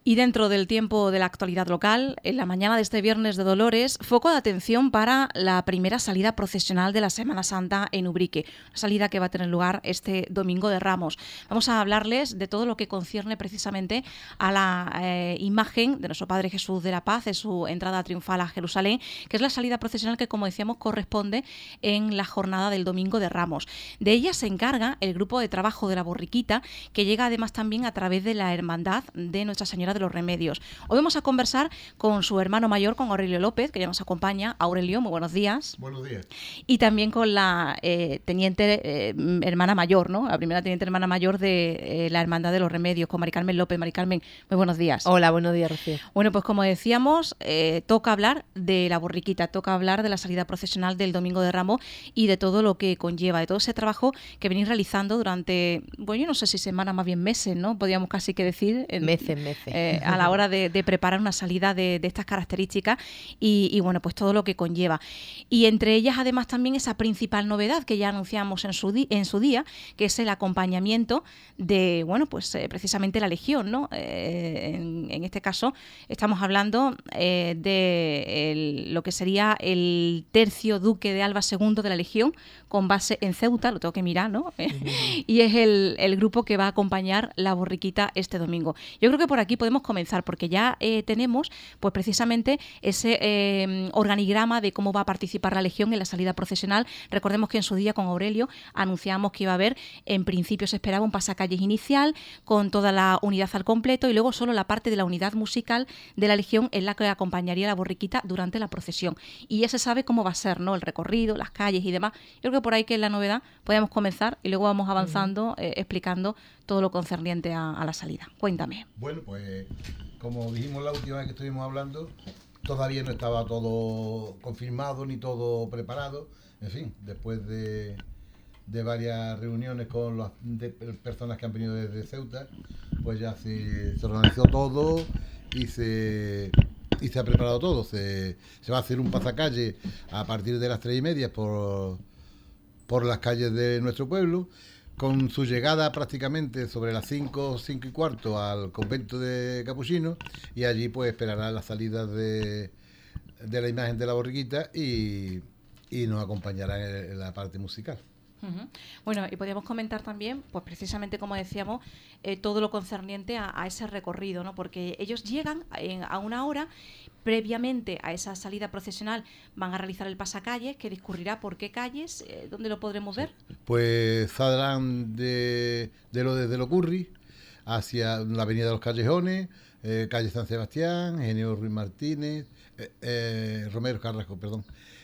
Y dentro del tiempo de la actualidad local, en la mañana de este viernes de Dolores, foco de atención para la primera salida procesional de la Semana Santa en Ubrique, una salida que va a tener lugar este Domingo de Ramos. Vamos a hablarles de todo lo que concierne precisamente a la imagen de nuestro Padre Jesús de la Paz, en su entrada triunfal a Jerusalén, que es la salida procesional que, como decíamos, corresponde en la jornada del Domingo de Ramos. De ella se encarga el grupo de trabajo de la Borriquita, que llega además también a través de la Hermandad de Nuestra Señora de los Remedios. Hoy vamos a conversar con su hermano mayor, con Aurelio López, que ya nos acompaña. Aurelio, muy buenos días. Buenos días. Y también con la teniente hermana mayor, ¿no? La primera teniente hermana mayor de la Hermandad de los Remedios, con Mari Carmen López. Mari Carmen, muy buenos días. Hola, buenos días, Rocío. Bueno, pues como decíamos, toca hablar de la Borriquita, toca hablar de la salida procesional del Domingo de Ramos y de todo lo que conlleva, de todo ese trabajo que venís realizando durante, bueno, yo no sé si semanas, más bien meses, ¿no? Podríamos casi que decir. Meses. A la hora de preparar una salida de estas características y bueno, pues todo lo que conlleva. Y entre ellas, además, también esa principal novedad que ya anunciamos en su día, que es el acompañamiento de, bueno, pues precisamente la Legión, ¿no? En este caso, estamos hablando de lo que sería el tercio duque de Alba II de la Legión, con base en Ceuta, lo tengo que mirar, ¿no? Y es el grupo que va a acompañar la Borriquita este domingo. Yo creo que por aquí podemos comenzar, porque ya tenemos pues precisamente ese organigrama de cómo va a participar la Legión en la salida procesional. Recordemos que en su día con Aurelio anunciamos que iba a haber, en principio se esperaba un pasacalles inicial con toda la unidad al completo y luego solo la parte de la unidad musical de la Legión en la que acompañaría la Borriquita durante la procesión. Y ya se sabe cómo va a ser, ¿no? El recorrido, las calles y demás. Yo creo que por ahí, que es la novedad, podemos comenzar y luego vamos avanzando, explicando todo lo concerniente a la salida. Cuéntame. Bueno, pues como dijimos la última vez que estuvimos hablando, todavía no estaba todo confirmado ni todo preparado. En fin, después de varias reuniones con las personas que han venido desde Ceuta, pues ya se organizó todo y se ha preparado todo. Se va a hacer un pasacalle a partir de las 3:30 por las calles de nuestro pueblo, con su llegada prácticamente sobre las 5:15 al convento de Capuchinos, y allí pues esperará la salida de la imagen de la Borriquita y nos acompañará en la parte musical. Uh-huh. Bueno, y podríamos comentar también, pues precisamente como decíamos, todo lo concerniente a ese recorrido, ¿no? Porque ellos llegan a una hora. Previamente a esa salida procesional van a realizar el pasacalles, que discurrirá por qué calles, ¿dónde lo podremos ver? Pues saldrán desde Locurri hacia la avenida de los Callejones, calle San Sebastián, Genio Ruiz Martínez, Romero Carrasco, perdón,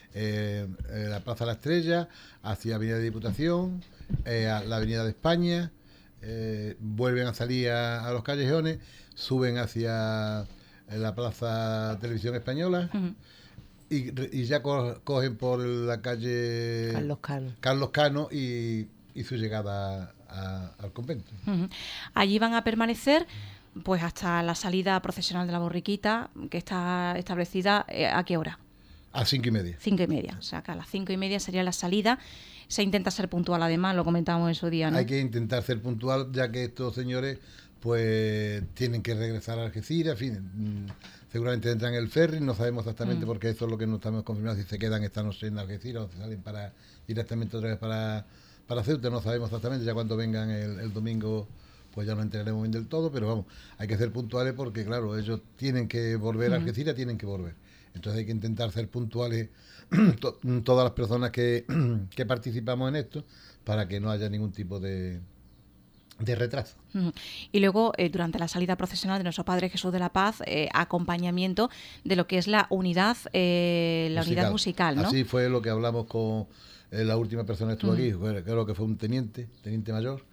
la Plaza La Estrella, hacia Avenida de Diputación, a la Avenida de España, vuelven a salir a los Callejones, suben hacia la Plaza Televisión Española. Uh-huh. Y ya cogen por la calle Carlos Cano y su llegada al convento. Uh-huh. Allí van a permanecer pues hasta la salida procesional de la Borriquita, que está establecida ¿a qué hora? A 5:30. 5:30, o sea que a las 5:30 sería la salida. Se intenta ser puntual, además, lo comentábamos en su día, ¿no? Hay que intentar ser puntual, ya que estos señores pues tienen que regresar a Algeciras, en fin, seguramente entran en el ferry, no sabemos exactamente porque eso es lo que no estamos confirmados, si se quedan esta noche en Algeciras o se salen directamente otra vez para Ceuta, no sabemos exactamente. Ya cuando vengan el domingo pues ya nos enteraremos bien del todo, pero vamos, hay que ser puntuales porque claro, ellos tienen que volver a Algeciras, tienen que volver. Entonces hay que intentar ser puntuales todas las personas que participamos en esto, para que no haya ningún tipo de retraso. Y luego, durante la salida procesional de nuestro Padre Jesús de la Paz, acompañamiento de lo que es la unidad unidad musical, ¿no? Así fue lo que hablamos con la última persona que estuvo aquí, creo que fue un teniente mayor,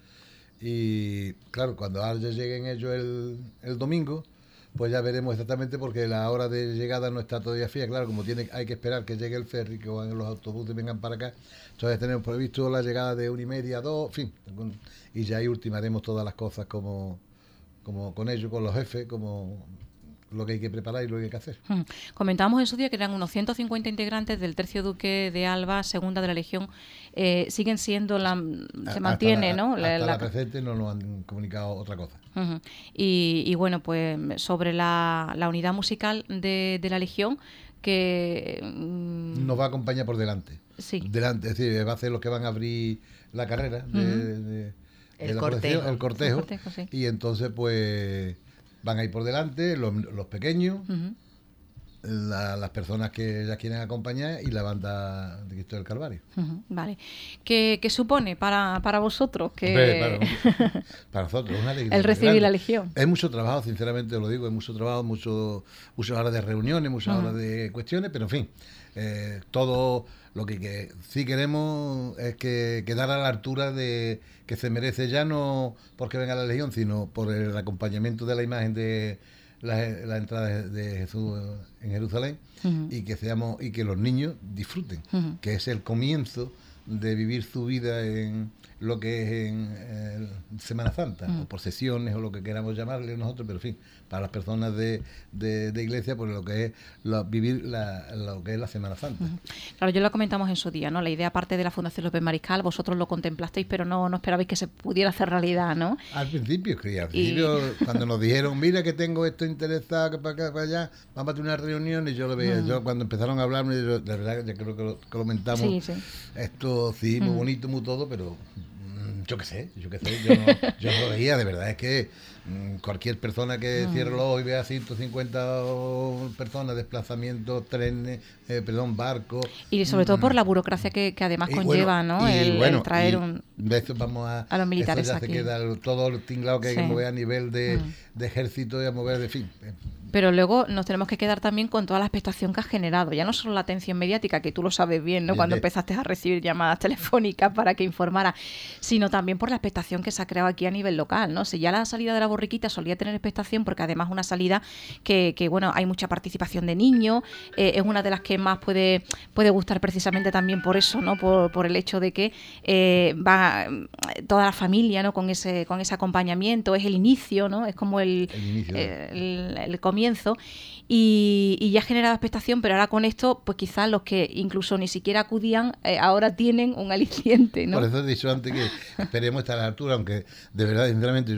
y claro, cuando ya lleguen ellos el domingo, pues ya veremos exactamente, porque la hora de llegada no está todavía fija, claro, como hay que esperar que llegue el ferry, que los autobuses vengan para acá. Entonces tenemos previsto la llegada de 1:30, 2, en fin, y ya ahí ultimaremos todas las cosas como con ellos, con los jefes, como lo que hay que preparar y lo que hay que hacer. Comentábamos en su día que eran unos 150 integrantes del Tercio Duque de Alba, segunda de la Legión. Siguen siendo se mantiene, ¿no? Hasta la presente no nos han comunicado otra cosa. Y bueno, pues sobre la unidad musical de la Legión, que nos va a acompañar por delante. Sí. Delante, es decir, va a ser los que van a abrir la carrera el cortejo. El cortejo, sí. Y entonces pues van a ir por delante los pequeños, las personas que ya quieren acompañar y la banda de Cristo del Calvario. Vale. ¿Qué supone para vosotros? Para nosotros una alegría. El recibir la Legión. Es mucho trabajo, sinceramente os lo digo, es mucho trabajo, muchas horas de reuniones, muchas horas de cuestiones, pero en fin, todo lo que sí queremos es que quedar a la altura de que se merece, ya no porque venga la Legión, sino por el acompañamiento de la imagen de la entrada de Jesús en Jerusalén, y que los niños disfruten, que es el comienzo de vivir su vida en lo que es en Semana Santa, o procesiones, o lo que queramos llamarle nosotros, pero en fin, para las personas de iglesia, pues lo que es vivir lo que es la Semana Santa. Claro, yo lo comentamos en su día, ¿no? La idea, aparte de la Fundación López Mariscal, vosotros lo contemplasteis, pero no esperabais que se pudiera hacer realidad, ¿no? Al principio, cuando nos dijeron, mira que tengo esto interesado, que para acá, para allá, vamos a tener una reunión, y yo lo veía, yo cuando empezaron a hablarme, de verdad, ya creo que lo comentamos, esto sí, muy bonito, muy todo, pero yo qué sé, yo no lo veía, de verdad, es que cualquier persona que cierre los ojos y vea 150 personas, desplazamientos, trenes, barcos. Y sobre todo por la burocracia que además conlleva, ¿no? El traer a los militares ya aquí. Se queda todo el tinglado que hay que mover a nivel de ejército y a mover, de fin. Pero luego nos tenemos que quedar también con toda la expectación que has generado, ya no solo la atención mediática, que tú lo sabes bien, ¿no? Cuando empezaste a recibir llamadas telefónicas para que informara, sino también por la expectación que se ha creado aquí a nivel local, ¿no? Si ya la salida de la Borriquita solía tener expectación, porque además una salida que bueno, hay mucha participación de niños, es una de las que más puede gustar precisamente también por eso, ¿no? Por el hecho de que va toda la familia, ¿no? Con ese acompañamiento, es el inicio, ¿no? Es como el comienzo, y ya ha generado expectación, pero ahora con esto, pues quizás los que incluso ni siquiera acudían, ahora tienen un aliciente, ¿no? Por eso he dicho antes que esperemos estar a la altura, aunque de verdad, sinceramente,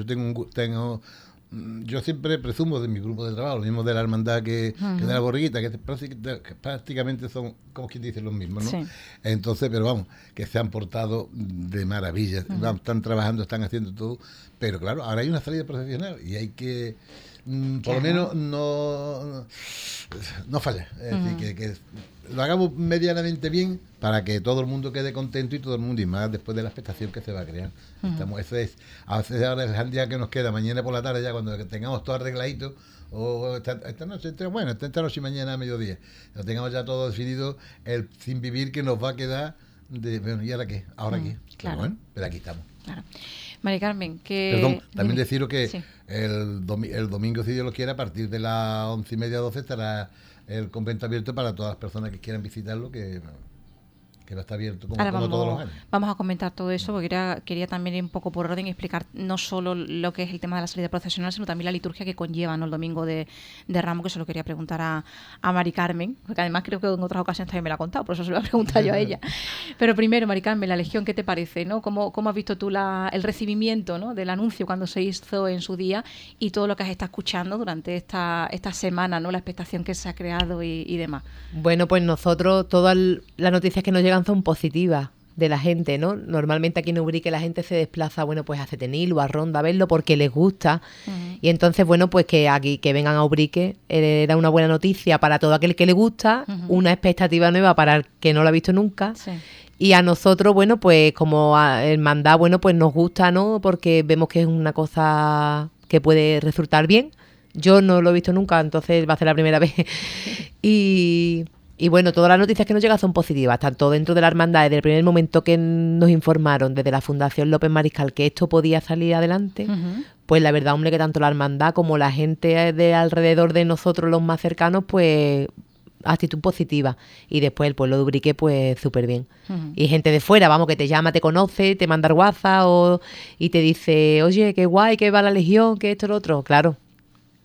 yo siempre presumo de mi grupo de trabajo, lo mismo de la hermandad que de la Borriquita, que prácticamente son, como quien dice, los mismos, ¿no? Sí. Entonces, pero vamos, que se han portado de maravilla, están trabajando, están haciendo todo, pero claro, ahora hay una salida profesional y hay que por lo menos no falla, es decir, que lo hagamos medianamente bien para que todo el mundo quede contento, y todo el mundo, y más después de la expectación que se va a crear. A veces ahora el día que nos queda, mañana por la tarde, ya cuando tengamos todo arregladito, o esta noche, esta noche y mañana a mediodía, lo tengamos ya todo definido, el sin vivir que nos va a quedar bueno, ¿y ahora qué? ¿Ahora qué? Claro. Pero bueno, pero aquí estamos. Claro. Mari Carmen, que... Perdón, también deciros que el domingo, si Dios lo quiere, a partir de las 11:30, 12, estará el convento abierto para todas las personas que quieran visitarlo, que va a estar abierto como todos los años. Vamos a comentar todo eso, porque quería también ir un poco por orden explicar no solo lo que es el tema de la salida procesional, sino también la liturgia que conlleva, ¿no? El domingo de Ramos, que se lo quería preguntar a Mari Carmen, porque además creo que en otras ocasiones también me la ha contado, por eso se lo voy a preguntar yo a ella. Pero primero, Mari Carmen, la Legión, ¿qué te parece, ¿no? ¿Cómo has visto tú el recibimiento, ¿no? Del anuncio cuando se hizo en su día, y todo lo que has estado escuchando durante esta semana, ¿no? La expectación que se ha creado y demás. Bueno, pues nosotros, todas las noticias que nos llegan son positivas de la gente, ¿no? Normalmente aquí en Ubrique la gente se desplaza, bueno, pues a Cetenil o a Ronda a verlo porque les gusta. Y entonces, bueno, pues que aquí que vengan a Ubrique era una buena noticia para todo aquel que le gusta, una expectativa nueva para el que no lo ha visto nunca. Sí. Y a nosotros, bueno, pues como hermandad, bueno, pues nos gusta, ¿no? Porque vemos que es una cosa que puede resultar bien. Yo no lo he visto nunca, entonces va a ser la primera vez. Y bueno, todas las noticias que nos llegan son positivas, tanto dentro de la hermandad, desde el primer momento que nos informaron desde la Fundación López Mariscal que esto podía salir adelante, pues la verdad, hombre, que tanto la hermandad como la gente de alrededor de nosotros, los más cercanos, pues actitud positiva. Y después el pueblo de Ubrique, pues súper bien. Y gente de fuera, vamos, que te llama, te conoce, te manda WhatsApp y te dice, oye, qué guay, que va la Legión, que esto, lo otro. Claro.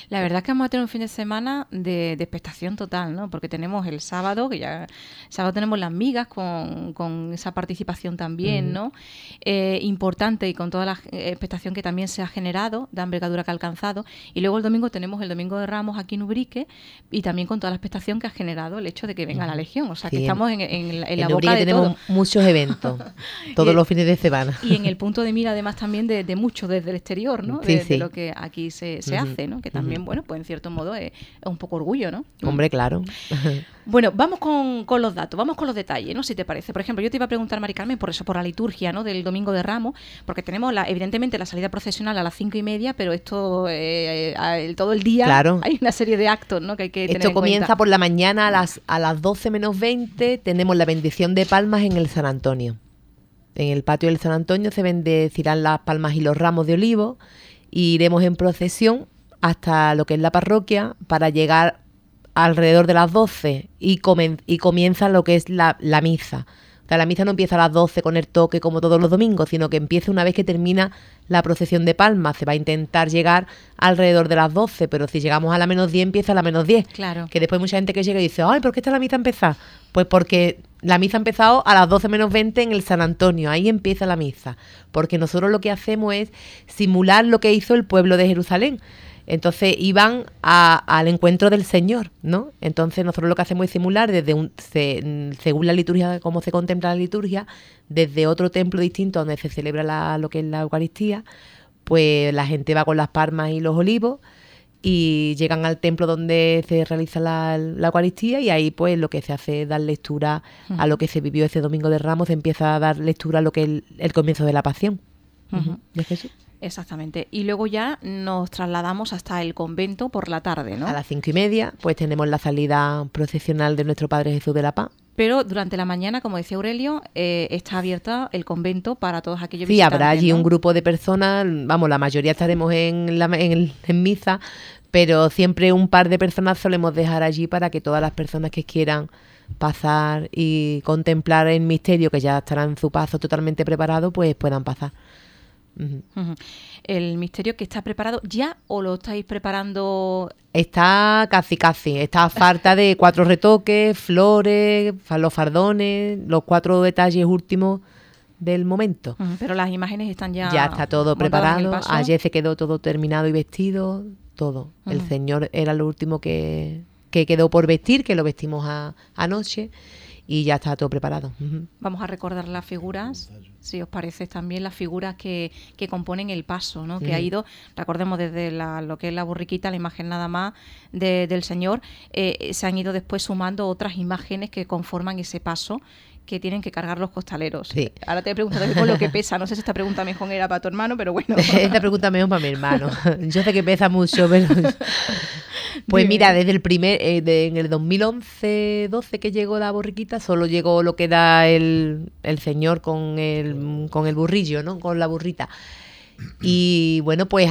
La verdad es que vamos a tener un fin de semana de expectación total, ¿no? Porque tenemos el sábado, que ya el sábado tenemos las migas con esa participación también, ¿no? Importante y con toda la expectación que también se ha generado, la envergadura que ha alcanzado. Y luego el domingo tenemos el Domingo de Ramos aquí en Ubrique y también con toda la expectación que ha generado el hecho de que venga la Legión. O sea, que estamos en la boca de tenemos todo. Muchos eventos, todos los fines de semana. Y en el punto de mira, además, también de mucho desde el exterior, ¿no? De lo que aquí se hace, ¿no? Que también, bueno, pues en cierto modo es un poco orgullo, ¿no? Hombre, claro. Bueno, vamos con los datos, vamos con los detalles, ¿no? Si te parece. Por ejemplo, yo te iba a preguntar, Mari Carmen, por eso, por la liturgia, ¿no? Del Domingo de Ramos, porque tenemos evidentemente la salida procesional a las 5:30, pero esto todo el día hay una serie de actos, ¿no? Que hay que tener en cuenta. Esto comienza por la mañana a las 12 menos 20, tenemos la bendición de palmas en el San Antonio. En el patio del San Antonio se bendecirán las palmas y los ramos de olivo y iremos en procesión hasta lo que es la parroquia para llegar alrededor de las 12 y comienza lo que es la misa. O sea, la misa no empieza a las 12 con el toque como todos los domingos, sino que empieza una vez que termina la procesión de palmas. Se va a intentar llegar alrededor de las 12, pero si llegamos a la menos 10, empieza a la menos 10. Claro. Que después mucha gente que llega y dice, ay, ¿por qué está la misa empezada? Pues porque la misa ha empezado a las 12 menos 20 en el San Antonio, ahí empieza la misa. Porque nosotros lo que hacemos es simular lo que hizo el pueblo de Jerusalén. Entonces iban al encuentro del Señor, ¿no? Entonces nosotros lo que hacemos es simular según la liturgia, cómo se contempla la liturgia, desde otro templo distinto donde se celebra lo que es la Eucaristía, pues la gente va con las palmas y los olivos y llegan al templo donde se realiza la Eucaristía y ahí pues lo que se hace es dar lectura a lo que se vivió ese Domingo de Ramos, se empieza a dar lectura a lo que es el comienzo de la Pasión de Jesús. Exactamente. Y luego ya nos trasladamos hasta el convento por la tarde, ¿no? A las 5:30, pues tenemos la salida procesional de nuestro Padre Jesús de la Paz. Pero durante la mañana, como decía Aurelio, está abierta el convento para todos aquellos visitantes. Sí, habrá allí, ¿no?, un grupo de personas, vamos, la mayoría estaremos en misa, pero siempre un par de personas solemos dejar allí para que todas las personas que quieran pasar y contemplar el misterio, que ya estará en su paso totalmente preparado, pues puedan pasar. ¿El misterio que está preparado ya o lo estáis preparando? Está casi, está a falta de 4 retoques, flores, los fardones, los 4 detalles últimos del momento. Pero las imágenes están ya está todo preparado, ayer se quedó todo terminado y vestido, todo. El Señor era lo último que quedó por vestir, que lo vestimos anoche. Y ya está todo preparado. Vamos a recordar las figuras, si os parece, también las figuras que componen el paso, ¿no? Que ha ido, recordemos, desde lo que es la borriquita, la imagen nada más del Señor, se han ido después sumando otras imágenes que conforman ese paso que tienen que cargar los costaleros. Sí. Ahora te he preguntado con lo que pesa. No sé si esta pregunta mejor era para tu hermano, pero bueno. Esta pregunta mejor para mi hermano. Yo sé que pesa mucho, pero... Pues mira, desde en el 2011-12 que llegó la borriquita, solo llegó lo que da el Señor con el burrillo, ¿no? Con la burrita. Y bueno, pues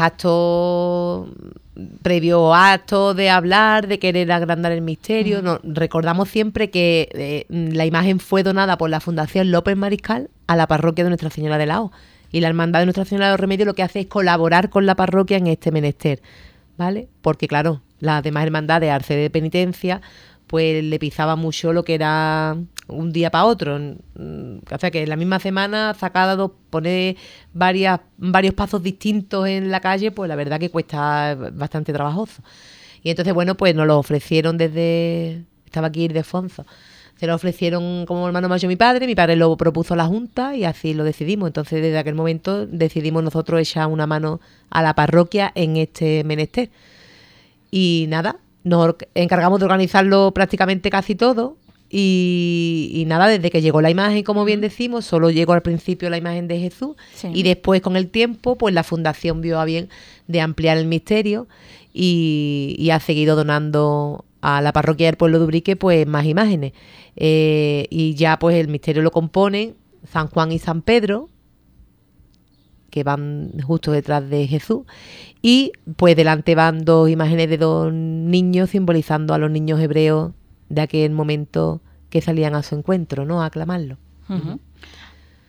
previo acto de hablar, de querer agrandar el misterio. Recordamos siempre que la imagen fue donada por la Fundación López Mariscal a la parroquia de Nuestra Señora de la O. Y la Hermandad de Nuestra Señora de los Remedios lo que hace es colaborar con la parroquia en este menester, ¿vale? Porque claro, las demás hermandades, al ser de penitencia, pues le pisaba mucho lo que era un día para otro. O sea que en la misma semana poner varios pasos distintos en la calle, pues la verdad que cuesta bastante trabajoso. Y entonces, bueno, pues nos lo ofrecieron estaba aquí Ildefonso, se lo ofrecieron como hermano mayor mi padre lo propuso a la Junta y así lo decidimos. Entonces desde aquel momento decidimos nosotros echar una mano a la parroquia en este menester. Y nada, nos encargamos de organizarlo prácticamente casi todo y nada, desde que llegó la imagen, como bien decimos, solo llegó al principio la imagen de Jesús, sí. Y después con el tiempo pues la Fundación vio a bien de ampliar el misterio y ha seguido donando a la parroquia del pueblo de Ubrique pues más imágenes, y ya pues el misterio lo componen San Juan y San Pedro, que van justo detrás de Jesús, y pues delante van 2 imágenes de 2 niños simbolizando a los niños hebreos de aquel momento que salían a su encuentro, ¿no? A aclamarlo.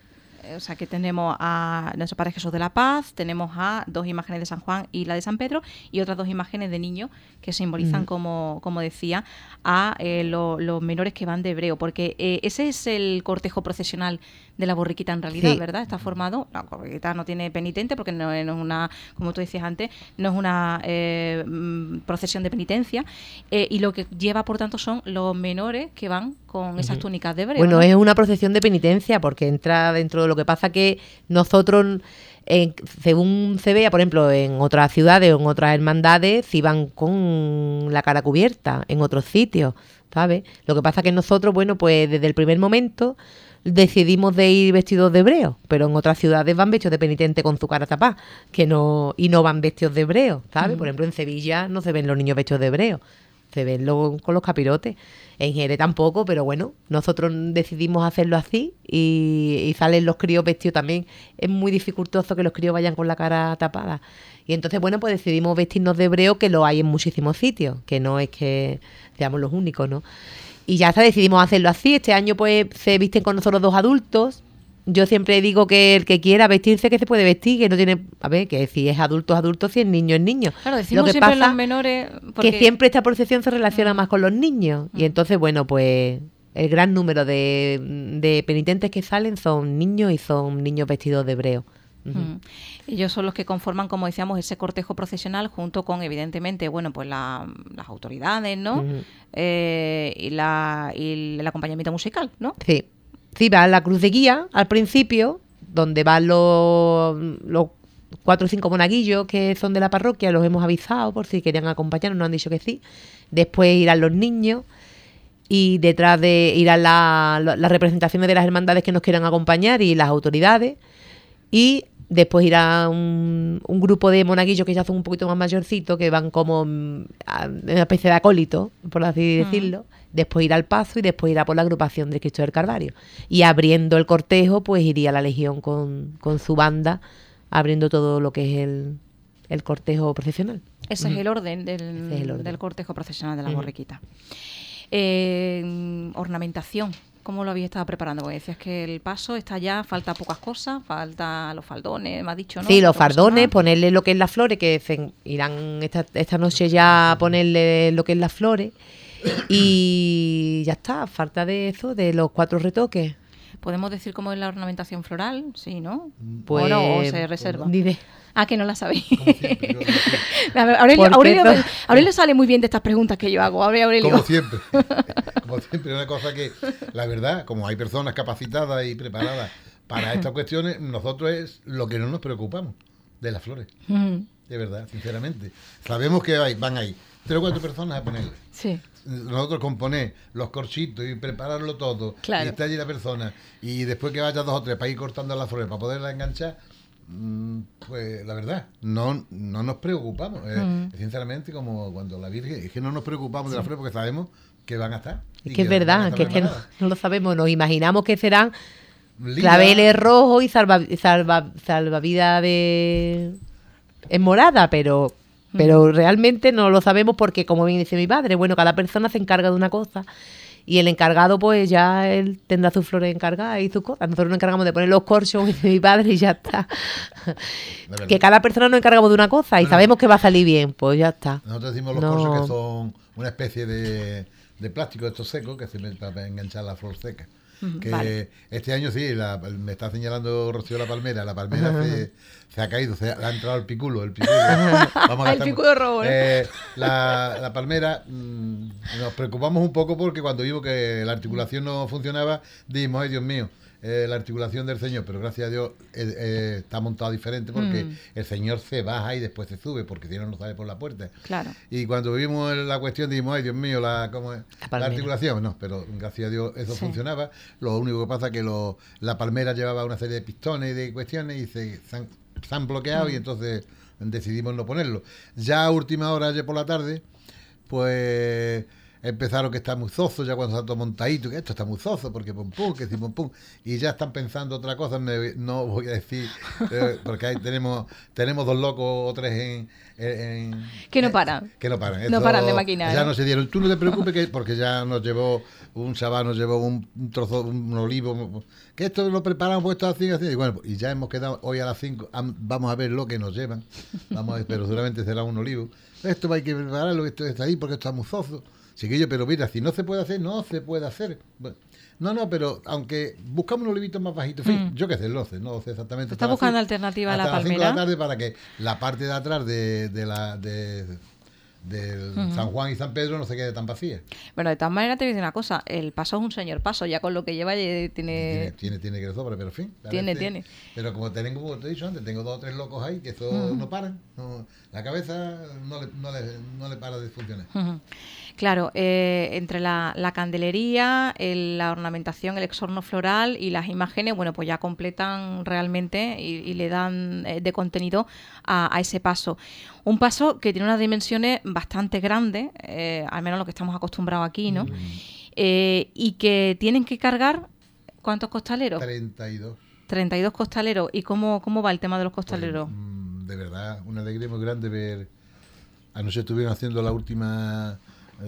O sea, que tenemos a nuestro Padre Jesús de la Paz, tenemos a 2 imágenes de San Juan y la de San Pedro, y otras 2 imágenes de niños que simbolizan, como decía, a los menores que van de hebreo, porque ese es el cortejo procesional de la borriquita en realidad, Sí. ¿verdad? Está formado, la borriquita no tiene penitente porque no es una, como tú decías antes, no es una procesión de penitencia, y lo que lleva, por tanto, son los menores que van con esas túnicas de hebreo. Bueno, ¿no? es una procesión de penitencia porque entra dentro de lo que pasa que nosotros, según se vea, por ejemplo, en otras ciudades o en otras hermandades, se iban con la cara cubierta en otros sitios, ¿sabes? Lo que pasa que nosotros, bueno, pues desde el primer momento decidimos de ir vestidos de hebreo, pero en otras ciudades van vestidos de penitente con su cara tapada, y no van vestidos de hebreo, ¿sabes? Por ejemplo, en Sevilla no se ven los niños vestidos de hebreo, se ven con los capirotes. En Jerez tampoco, pero bueno, nosotros decidimos hacerlo así y salen los críos vestidos también. Es muy dificultoso que los críos vayan con la cara tapada. Y entonces, bueno, pues decidimos vestirnos de hebreo, que lo hay en muchísimos sitios, que no es que seamos los únicos, ¿no? Y ya está, decidimos hacerlo así. Este año pues se visten con nosotros 2 adultos. Yo siempre digo que el que quiera vestirse, que se puede vestir, que no tiene... A ver, que si es adulto, si es niño, niño. Claro, decimos Lo que siempre pasa los menores... Porque... que siempre esta procesión se relaciona más con los niños. Y entonces, bueno, pues el gran número de penitentes que salen son niños y son niños vestidos de hebreo. Ellos son los que conforman, como decíamos, ese cortejo procesional junto con, evidentemente, bueno, pues las autoridades, ¿no? Y el acompañamiento musical, ¿no? Sí. Sí, va la cruz de guía al principio, donde van los 4 o 5 monaguillos que son de la parroquia, los hemos avisado por si querían acompañarnos, nos han dicho que sí. Después irán los niños y detrás de irán las representaciones de las hermandades que nos quieran acompañar y las autoridades. Y después irá un grupo de monaguillos que ya son un poquito más mayorcitos, que van como una especie de acólito, por así decirlo. Después irá al paso y después irá por la agrupación del Cristo del Calvario. Y abriendo el cortejo, pues iría la Legión con su banda, abriendo todo lo que es el cortejo procesional. Ese es el orden del cortejo procesional de la borriquita. Ornamentación. ¿Cómo lo habéis estado preparando? Porque decías que el paso está ya, falta pocas cosas, falta los faldones, me has dicho, ¿no? Sí, los fardones, ponerle lo que es las flores, que irán esta noche ya a ponerle lo que es las flores. Y ya está, falta de eso, de los 4 retoques. ¿Podemos decir cómo es la ornamentación floral? Sí, ¿no? Pues, ¿O no? ¿O se reserva? Dime. Ah, que no la sabéis. Como siempre, yo lo A sé. Aurelio sale muy bien de estas preguntas que yo hago. A ver, Aurelio. Como siempre. Como siempre, una cosa que, la verdad, como hay personas capacitadas y preparadas para estas cuestiones, nosotros es lo que no nos preocupamos de las flores. De verdad, sinceramente. Sabemos que van ahí 3 o 4 personas a ponerle. Sí. Nosotros componer los corchitos y prepararlo todo, Claro. y está allí la persona, y después que vaya 2 o 3 para ir cortando las flores para poderla enganchar, pues la verdad, no nos preocupamos. Sinceramente, como cuando la Virgen, es que no nos preocupamos de las flores porque sabemos que van a estar. Es que es verdad, que es que no lo sabemos, nos imaginamos que serán Lila, claveles rojos y salvavidas en morada, pero realmente no lo sabemos porque, como bien dice mi padre, bueno, cada persona se encarga de una cosa y el encargado pues ya él tendrá sus flores encargadas y sus cosas. Nosotros nos encargamos de poner los corchos, dice mi padre, y ya está. Que cada persona nos encargamos de una cosa y sabemos que va a salir bien, pues ya está. Nosotros decimos los corchos, que son una especie de plástico de estos secos que sirven para enganchar la flor seca. Que vale. Este año sí, me está señalando Rocío la palmera se ha caído, le ha entrado el piculo. El piculo rojo, ¿no? La palmera, nos preocupamos un poco porque cuando vimos que la articulación no funcionaba, dijimos, ay Dios mío, la articulación del Señor, pero gracias a Dios está montado diferente porque el Señor se baja y después se sube, porque si no, no sale por la puerta. Claro. Y cuando vimos la cuestión dijimos, ay Dios mío, la articulación, no, pero gracias a Dios eso funcionaba. Lo único que pasa es que la palmera llevaba una serie de pistones y de cuestiones y se han bloqueado y entonces decidimos no ponerlo. Ya a última hora, ayer por la tarde, pues empezaron que está muy zozo, ya cuando está todo montadito, que esto está muy zozo, porque pum pum, que si pum pum, y ya están pensando otra cosa, no voy a decir, porque ahí tenemos 2 locos o 3 que no paran. Que no paran. No paran de maquinar. Ya no se dieron. Tú no te preocupes, porque ya nos llevó un chaval, nos llevó un trozo, un olivo, que esto lo preparamos puesto así, y bueno, y ya hemos quedado hoy a las 5, vamos a ver lo que nos llevan, vamos a ver, pero seguramente será un olivo. Esto hay que prepararlo, esto está ahí porque está muy zozo. Chiquillo, pero mira, si no se puede hacer, no se puede hacer. Bueno, no, pero aunque buscamos un olivito más bajito, en fin, yo qué sé, no sé exactamente. ¿Estás buscando alternativa a la palmera? Hasta las 5 de la tarde para que la parte de atrás de San Juan y San Pedro no se quede tan vacía. Bueno, de todas maneras te voy a decir una cosa, el paso es un señor paso, ya con lo que lleva tiene que le sobra, pero en fin. Tiene. Pero como te he dicho antes, tengo 2 o 3 locos ahí que eso no paran, la cabeza no le para de funcionar. Claro, entre la candelería, la ornamentación, el exorno floral y las imágenes, bueno, pues ya completan realmente y le dan de contenido a ese paso. Un paso que tiene unas dimensiones bastante grandes, al menos lo que estamos acostumbrados aquí, ¿no? Y que tienen que cargar, ¿cuántos costaleros? 32. 32 costaleros. ¿Y cómo va el tema de los costaleros? Pues, de verdad, una alegría muy grande ver. Anoche estuvieron haciendo la última.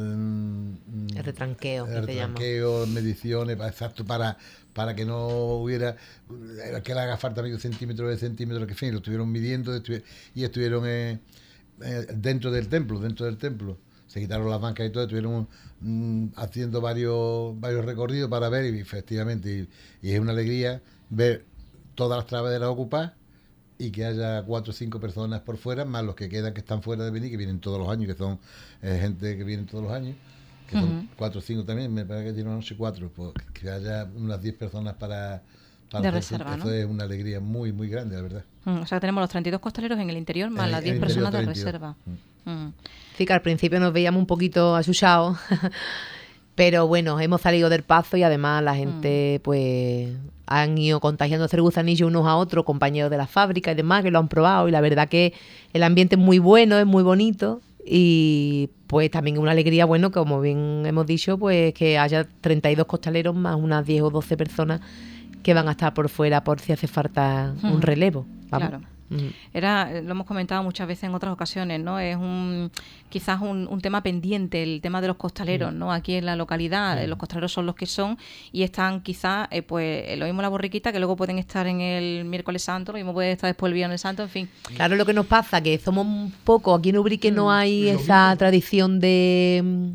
El retranqueo, mediciones, exacto, para que no hubiera, que le haga falta medio centímetro, que en fin, lo estuvieron midiendo y estuvieron dentro del templo. Se quitaron las bancas y todo, estuvieron haciendo varios recorridos para ver, y efectivamente, y es una alegría ver todas las trabaderas ocupadas y que haya 4 o 5 personas por fuera, más los que quedan, que están fuera de venir, que vienen todos los años, que son gente que viene todos los años, que son 4 o 5 también, me parece que tienen unos 4, pues que haya unas 10 personas para de reserva, eso, ¿no? Es una alegría muy, muy grande, la verdad. O sea, que tenemos los 32 costaleros en el interior, más las 10 personas de reserva. Sí, que al principio nos veíamos un poquito asustados, pero bueno, hemos salido del paso y además la gente pues han ido contagiándose el gusanillo unos a otros, compañeros de la fábrica y demás, que lo han probado, y la verdad que el ambiente es muy bueno, es muy bonito, y pues también es una alegría, bueno, como bien hemos dicho, pues que haya 32 costaleros más unas 10 o 12 personas que van a estar por fuera por si hace falta un relevo. Vamos. Claro. Lo hemos comentado muchas veces en otras ocasiones, ¿no? Es quizás un tema pendiente, el tema de los costaleros, ¿no? Aquí en la localidad, los costaleros son los que son y están quizás, pues lo mismo la borriquita, que luego pueden estar en el miércoles santo, lo mismo puede estar después el viernes santo, en fin. Claro, lo que nos pasa, que somos un poco, aquí en Ubrique no hay esa tradición de...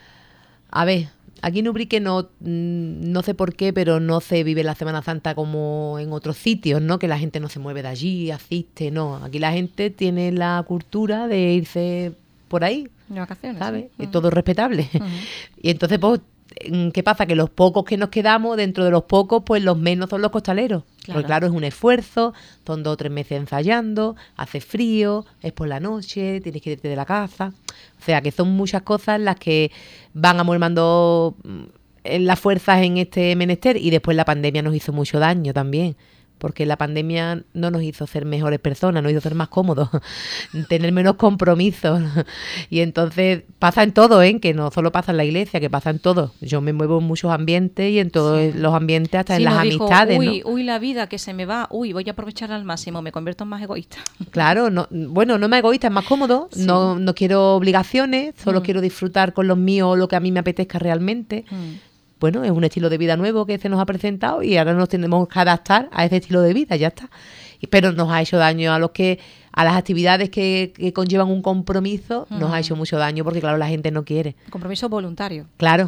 A ver... Aquí en Ubrique no sé por qué, pero no se vive la Semana Santa como en otros sitios, ¿no? Que la gente no se mueve de allí, asiste, no. Aquí la gente tiene la cultura de irse por ahí, de vacaciones, ¿sabes? ¿sí? Es todo respetable. Y entonces, pues, ¿qué pasa? Que los pocos que nos quedamos, dentro de los pocos, pues los menos son los costaleros. Claro. Porque claro, es un esfuerzo, son 2 o 3 meses ensayando, hace frío, es por la noche, tienes que irte de la casa. O sea, que son muchas cosas las que van amolmando las fuerzas en este menester, y después la pandemia nos hizo mucho daño también. Porque la pandemia no nos hizo ser mejores personas, nos hizo ser más cómodos, tener menos compromisos. Y entonces pasa en todo, que no solo pasa en la iglesia, que pasa en todo. Yo me muevo en muchos ambientes y en todos los ambientes, hasta en las amistades. Uy, la vida que se me va, voy a aprovechar al máximo, me convierto en más egoísta. Claro, no más egoísta, es más cómodo, sí. no quiero obligaciones, solo quiero disfrutar con los míos lo que a mí me apetezca realmente. Bueno, es un estilo de vida nuevo que se nos ha presentado y ahora nos tenemos que adaptar a ese estilo de vida, ya está. Pero nos ha hecho daño a las actividades que conllevan un compromiso, nos ha hecho mucho daño porque, claro, la gente no quiere. Compromiso voluntario. Claro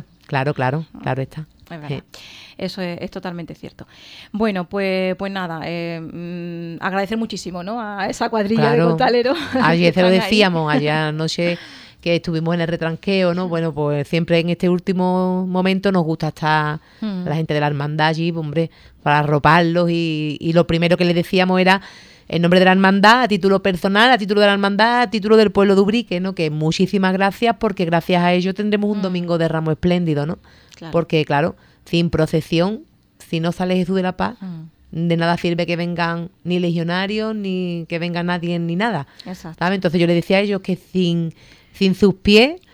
está. Es verdad. Eso es totalmente cierto. Bueno, pues nada, agradecer muchísimo, ¿no? A esa cuadrilla de costaleros. Ayer se lo decíamos, ayer anoche que estuvimos en el retranqueo, ¿no? Bueno, pues siempre en este último momento nos gusta estar la gente de la hermandad allí, hombre, para arroparlos y lo primero que les decíamos era en nombre de la hermandad, a título personal, a título de la hermandad, a título del pueblo de Ubrique, ¿no? Que muchísimas gracias, porque gracias a ello tendremos un domingo de Ramos espléndido, ¿no? Claro. Porque, claro, sin procesión, si no sale Jesús de la Paz, de nada sirve que vengan ni legionarios, ni que venga nadie, ni nada. Exacto. ¿Sabes? Entonces yo les decía a ellos que sin sus pies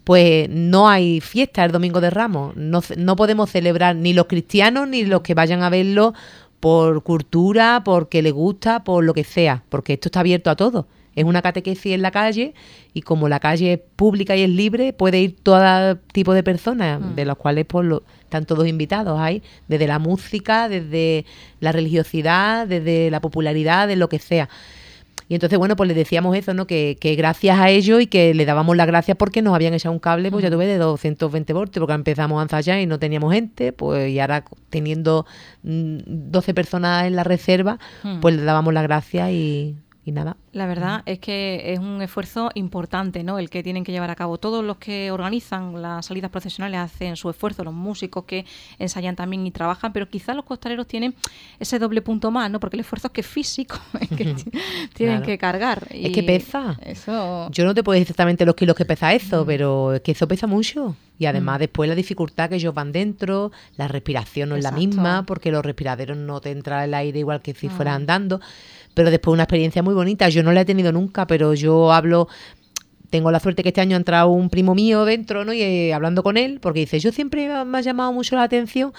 pues no hay fiesta el Domingo de Ramos. No podemos celebrar ni los cristianos ni los que vayan a verlo por cultura, porque les gusta, por lo que sea, porque esto está abierto a todos. Es una catequesis en la calle y como la calle es pública y es libre, puede ir todo tipo de personas, de los cuales pues, están todos invitados ahí, desde la música, desde la religiosidad, desde la popularidad, de lo que sea. Y entonces, bueno, pues les decíamos eso, ¿no? Que gracias a ellos y que le dábamos las gracias porque nos habían echado un cable, pues ya tuve de 220 voltios, porque empezamos a ensayar y no teníamos gente, pues y ahora teniendo 12 personas en la reserva, pues les dábamos las gracias y nada. La verdad es que es un esfuerzo importante, ¿no? El que tienen que llevar a cabo. Todos los que organizan las salidas procesionales hacen su esfuerzo, los músicos que ensayan también y trabajan, pero quizás los costaleros tienen ese doble punto más, ¿no? Porque el esfuerzo es que es físico, es que tienen que cargar. Es que pesa. Eso... Yo no te puedo decir exactamente los kilos que pesa eso, pero es que eso pesa mucho. Y además después la dificultad que ellos van dentro, la respiración no es la misma, porque los respiraderos no te entra el aire igual que si fueras andando. Pero después una experiencia muy bonita. Yo no la he tenido nunca, pero yo tengo la suerte que este año ha entrado un primo mío dentro, ¿no? Y hablando con él, porque dice, yo siempre me ha llamado mucho la atención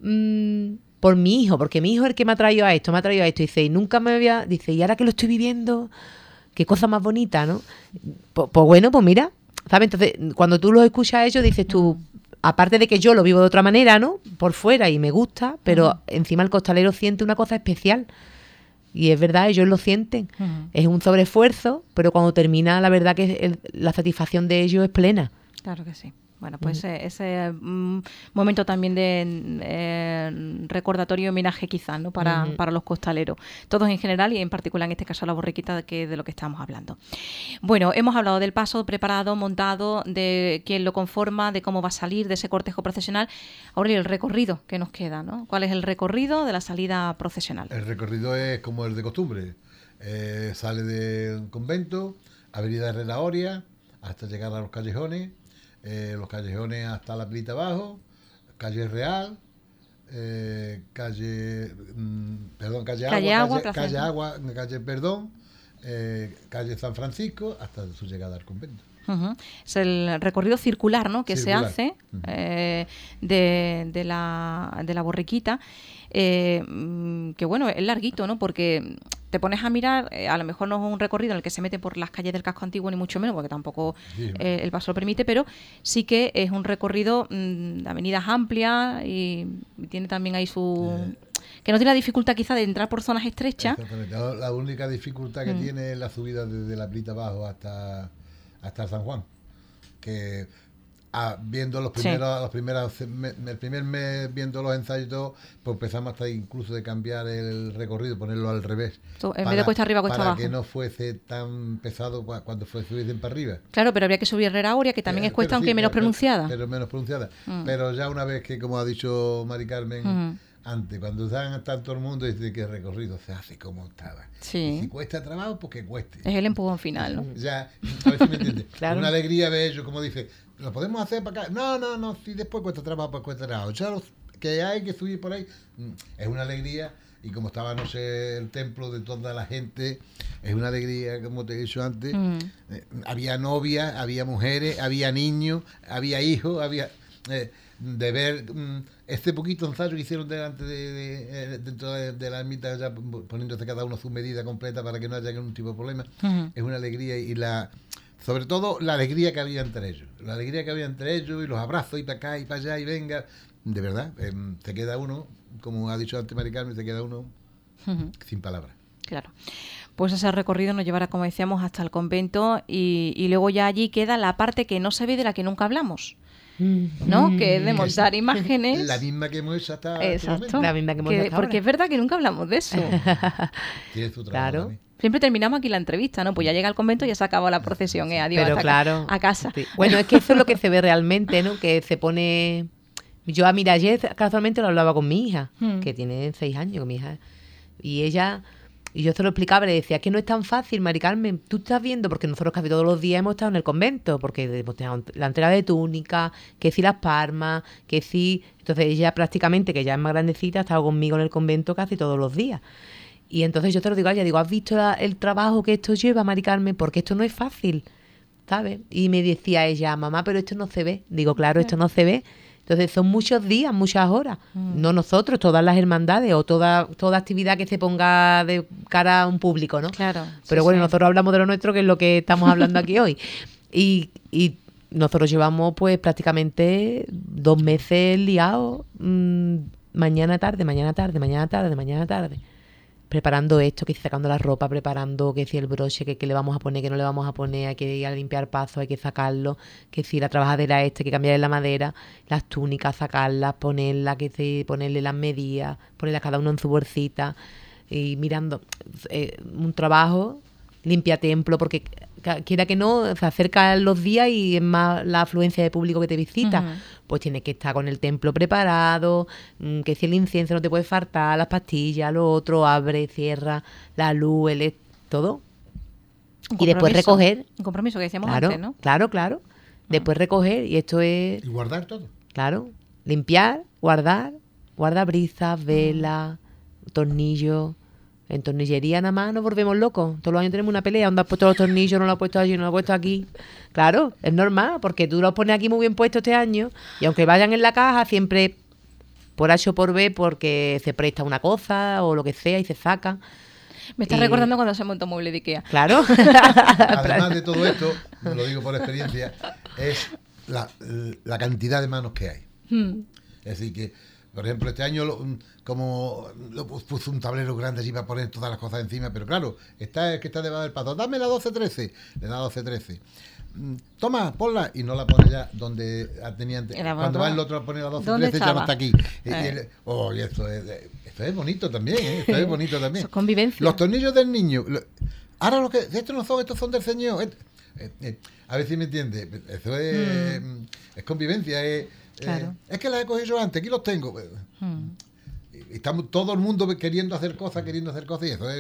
por mi hijo, porque mi hijo es el que me ha traído a esto. Dice, y nunca me había... Dice, y ahora que lo estoy viviendo, qué cosa más bonita, ¿no? Pues bueno, pues mira, ¿sabes? Entonces, cuando tú los escuchas a ellos, dices tú... Aparte de que yo lo vivo de otra manera, ¿no? Por fuera y me gusta, pero encima el costalero siente una cosa especial. Y es verdad, ellos lo sienten. Es un sobreesfuerzo, pero cuando termina, la verdad que la satisfacción de ellos es plena. Claro que sí. Bueno, pues ese momento también de recordatorio y homenaje quizás, ¿no? Para los costaleros. Todos en general y en particular en este caso la borriquita, que de lo que estamos hablando. Bueno, hemos hablado del paso preparado, montado, de quién lo conforma, de cómo va a salir, de ese cortejo procesional. Ahora el recorrido que nos queda, ¿no? ¿Cuál es el recorrido de la salida procesional? El recorrido es como el de costumbre. Sale del convento, Avenida Herrera Oria, hasta llegar a los callejones hasta la Plita Abajo, calle Real, calle San Francisco, hasta su llegada al convento. Es el recorrido circular, ¿no? Que se hace de la borriquita, que bueno, es larguito, ¿no? Porque te pones a mirar, a lo mejor no es un recorrido en el que se mete por las calles del casco antiguo, ni mucho menos, porque tampoco el paso lo permite, pero sí que es un recorrido de avenidas amplias y tiene también ahí su... que no tiene la dificultad quizá de entrar por zonas estrechas. Exactamente. La única dificultad que tiene es la subida desde la Plita Abajo hasta San Juan, que viendo el primer mes viendo los ensayos y todo, pues empezamos hasta incluso de cambiar el recorrido, ponerlo al revés. En vez de cuesta arriba, cuesta abajo. Para que no fuese tan pesado cuando subiesen para arriba. Claro, pero habría que subir Herrera Oria, que también es cuesta, aunque menos pronunciada. Pero menos pronunciada. Pero ya una vez que, como ha dicho Mari Carmen, antes, cuando está todo el mundo, dice que el recorrido se hace como estaba. Sí. Y si cuesta trabajo, pues que cueste. Es el empujón final, ¿no? Ya, a ver si me entiendes. Claro. Una alegría ver ellos, como dice, ¿lo podemos hacer para acá? No, si después cuesta trabajo, pues cuesta trabajo. Ya que hay que subir por ahí, es una alegría. Y como estaba, no sé, el templo de toda la gente, es una alegría, como te he dicho antes. Había novias, había mujeres, había niños, había hijos, había... de ver este poquito ensayo que hicieron delante dentro de la ermita, ya poniéndose cada uno su medida completa para que no haya ningún tipo de problema, es una alegría y sobre todo la alegría que había entre ellos, y los abrazos y para acá y para allá y venga, de verdad, te queda uno, como ha dicho antes Mari Carmen, te queda uno sin palabras. Claro. Pues ese recorrido nos llevará, como decíamos, hasta el convento y luego ya allí queda la parte que no se ve, de la que nunca hablamos, ¿no? Que es de montar imágenes. La misma que hemos hecho hasta exacto. La misma que hemos hecho hasta porque ahora. es verdad que nunca hablamos de eso. Tiene su trabajo. Claro. También. Siempre terminamos aquí la entrevista, ¿no? Pues ya llega al convento y ya se acabó la procesión, adiós, pero claro, a casa. Sí. Bueno, es que eso es lo que se ve realmente, ¿no? Que se pone... Yo ayer casualmente lo hablaba con mi hija, que tiene 6 años, con mi hija. Y ella... Y yo se lo explicaba, le decía, que no es tan fácil, Mari Carmen, tú estás viendo, porque nosotros casi todos los días hemos estado en el convento, porque hemos tenido la entrega de túnica, que si las palmas, que si... Entonces ella prácticamente, que ya es más grandecita, ha estado conmigo en el convento casi todos los días. Y entonces yo te lo digo a ella, digo, ¿has visto el trabajo que esto lleva, Mari Carmen? Porque esto no es fácil. ¿sabes? Y me decía ella, mamá, pero esto no se ve. Digo, claro, esto no se ve. Entonces son muchos días, muchas horas. No nosotros, todas las hermandades o toda actividad que se ponga de cara a un público, ¿no? Claro. Pero bueno, nosotros hablamos de lo nuestro, que es lo que estamos hablando aquí hoy. Y nosotros llevamos pues prácticamente 2 meses liados, mañana tarde, preparando esto, que si sacando la ropa, preparando que si el broche, que le vamos a poner, que no le vamos a poner, hay que ir a limpiar pasos, hay que sacarlo, que si la trabajadera hay que cambiarle la madera, las túnicas, sacarlas, ponerlas, que si ponerle las medidas, ponerlas cada uno en su bolsita, y mirando un trabajo, limpia templo, porque quiera que no, se acercan los días y es más la afluencia de público que te visita, pues tienes que estar con el templo preparado, que si el incienso no te puede faltar, las pastillas, lo otro, abre, cierra, la luz, todo. Y después recoger. Un compromiso que decíamos claro, antes, ¿no? Claro. Después recoger, y esto es... Y guardar todo. Claro. Limpiar, guardar brisas, velas, tornillos. En tornillería nada más nos volvemos locos. Todos los años tenemos una pelea. ¿Dónde has puesto los tornillos? No lo has puesto allí, no lo has puesto aquí. Claro, es normal, porque tú los pones aquí muy bien puestos este año, y aunque vayan en la caja, siempre por H o por B, porque se presta una cosa o lo que sea y se saca. Me estás recordando cuando se montó un mueble de Ikea. Claro. Además de todo esto, lo digo por experiencia, es la cantidad de manos que hay. Es decir, que, por ejemplo, este año puse un tablero grande así para poner todas las cosas encima, pero claro, está debajo del paso. Dame la 12-13. Le da 12-13. Toma, ponla, y no la pone ya donde tenía antes. Cuando va el otro a poner la 12-13 ya no está aquí. Y esto es bonito también, esto es bonito también. Eso es convivencia. Los tornillos del niño. Ahora estos son del señor. A ver si me entiende. Eso es convivencia. Claro. Es que las he cogido yo antes, aquí los tengo. Estamos todo el mundo queriendo hacer cosas, y eso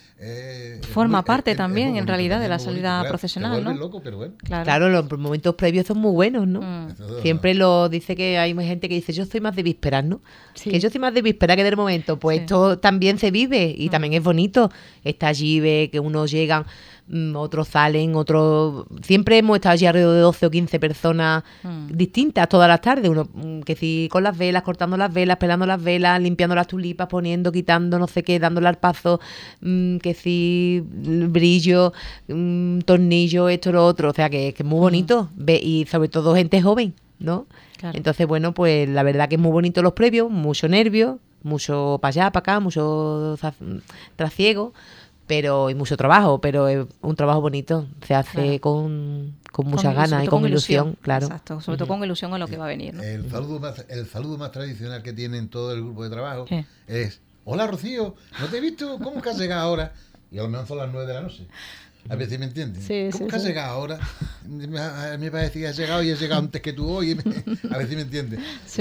forma parte también, en realidad, de la salida procesional, ¿no? Loco, pero bueno. Claro, los momentos previos son muy buenos, ¿no? Siempre lo dice, que hay gente que dice, yo soy más de vísperas, ¿no? Sí. Que yo soy más de vísperas que del momento. Pues esto también se vive y también es bonito. Está allí, ve que unos llegan, otros salen, siempre hemos estado allí alrededor de 12 o 15 personas distintas todas las tardes, uno que si con las velas, cortando las velas, pelando las velas, limpiando las tulipas, poniendo, quitando, no sé qué, dándole al paso, que si brillo, tornillo, esto, lo otro, o sea que es muy bonito, y sobre todo gente joven, ¿no? Claro. Entonces, bueno, pues la verdad que es muy bonito los previos, mucho nervio, mucho para allá, para acá, mucho trasiego, y mucho trabajo, pero es un trabajo bonito, se hace con muchas ganas y con ilusión, claro. Exacto, sobre todo con ilusión a lo que va a venir, ¿no? El saludo más tradicional que tienen todo el grupo de trabajo es: hola, Rocío, ¿no te he visto? ¿Cómo que has llegado ahora? Y a lo mejor son las 9 de la noche. A ver si me entiendes. ¿Cómo que has llegado ahora? A mí me parece que has llegado y has llegado antes que tú hoy. A ver si me entiendes.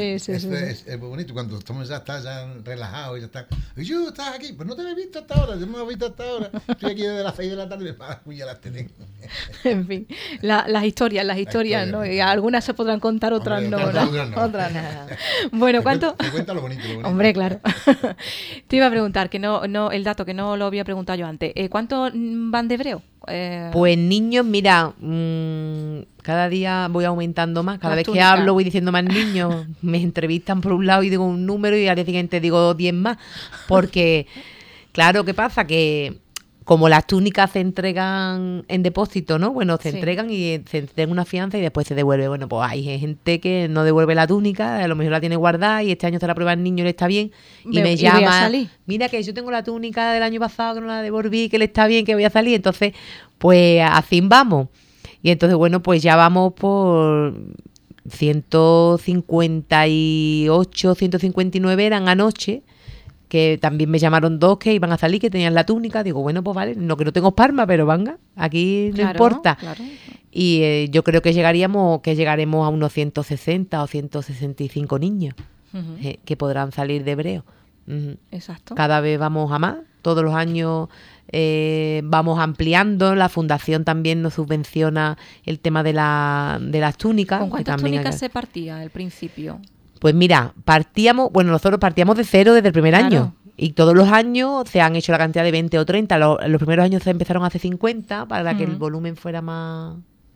Es muy bonito. Cuando estamos ya relajados y ya está. Y yo, estás aquí. Pues no te he visto hasta ahora. Yo no me he visto hasta ahora. Estoy aquí desde las 6 de la tarde y ya las tengo. En fin, las historias, ¿no? Y algunas se podrán contar, otras no. Otras no. Bueno, ¿cuánto? Te cuenta lo bonito. Hombre, claro. Te iba a preguntar, que no el dato que no lo había preguntado yo antes. ¿Cuántos van de breo? Pues niños, mira, cada día voy aumentando más. Cada vez que hablo voy diciendo más niños. Me entrevistan por un lado y digo un número y al día siguiente digo 10 más. Porque, claro, ¿qué pasa? Que como las túnicas se entregan en depósito, ¿no? Bueno, se entregan y se entrega una fianza y después se devuelve. Bueno, pues hay gente que no devuelve la túnica, a lo mejor la tiene guardada y este año se la prueba el niño y le está bien. Y me llama, mira que yo tengo la túnica del año pasado que no la devolví, que le está bien, que voy a salir. Entonces, pues así vamos. Y entonces, bueno, pues ya vamos por 158, 159 eran anoche, que también me llamaron 2 que iban a salir, que tenían la túnica. Digo, bueno, pues vale, no que no tengo parma, pero venga, aquí no importa. Claro. Y yo creo que llegaremos a unos 160 o 165 niños que podrán salir de breo. Exacto. Cada vez vamos a más, todos los años vamos ampliando. La fundación también nos subvenciona el tema de las túnicas. ¿Con cuántas túnicas se partía al principio? Pues mira, nosotros partíamos de cero desde el primer año. Y todos los años se han hecho la cantidad de 20 o 30. Los primeros años se empezaron a hacer 50 para que el volumen fuera más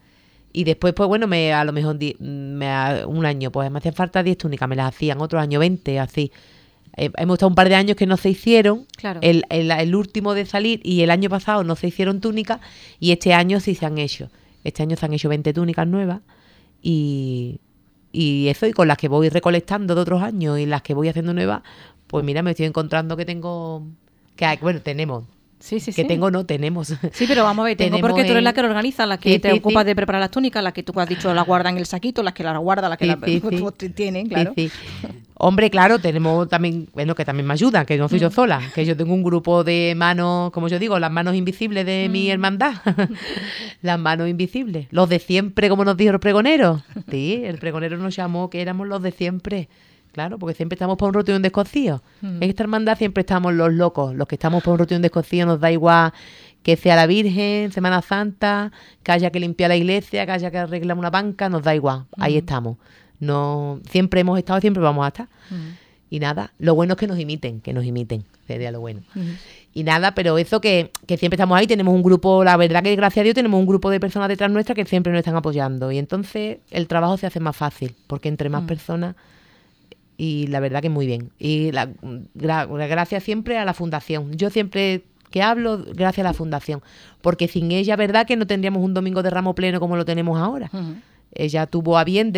Y después, pues bueno, a lo mejor un año, pues me hacían falta 10 túnicas, me las hacían, otro año 20, así. Hemos estado un par de años que no se hicieron, Claro. el último de salir, y el año pasado no se hicieron túnicas, y este año sí se han hecho. Este año se han hecho 20 túnicas nuevas, y eso, y con las que voy recolectando de otros años y las que voy haciendo nuevas, pues mira, me estoy encontrando que tenemos. Sí. Tenemos. Sí, pero vamos a ver, porque tú eres la que lo organiza, la que te ocupas de preparar las túnicas, la que tú has dicho las guardan en el saquito, las que las guarda, las que tienen, claro. Sí. Hombre, claro, tenemos también, bueno, que también me ayudan, que no soy yo sola, que yo tengo un grupo de manos, como yo digo, las manos invisibles de mi hermandad. Las manos invisibles. Los de siempre, como nos dijo el pregonero. Sí, el pregonero nos llamó que éramos los de siempre. Claro, porque siempre estamos por un roto y un descosido. En esta hermandad siempre estamos los locos. Los que estamos por un roto y un descosido nos da igual que sea la Virgen, Semana Santa, que haya que limpiar la iglesia, que haya que arreglar una banca, nos da igual. Ahí estamos. No, siempre hemos estado, siempre vamos a estar. Y nada, lo bueno es que nos imiten, sería lo bueno. Y nada, pero eso que siempre estamos ahí, tenemos un grupo, la verdad que gracias a Dios tenemos un grupo de personas detrás nuestra que siempre nos están apoyando. Y entonces el trabajo se hace más fácil, porque entre más personas... Y la verdad que muy bien. Y gracias siempre a la Fundación. Yo siempre que hablo, gracias a la Fundación. Porque sin ella, verdad que no tendríamos un domingo de Ramo pleno como lo tenemos ahora. Ella tuvo a bien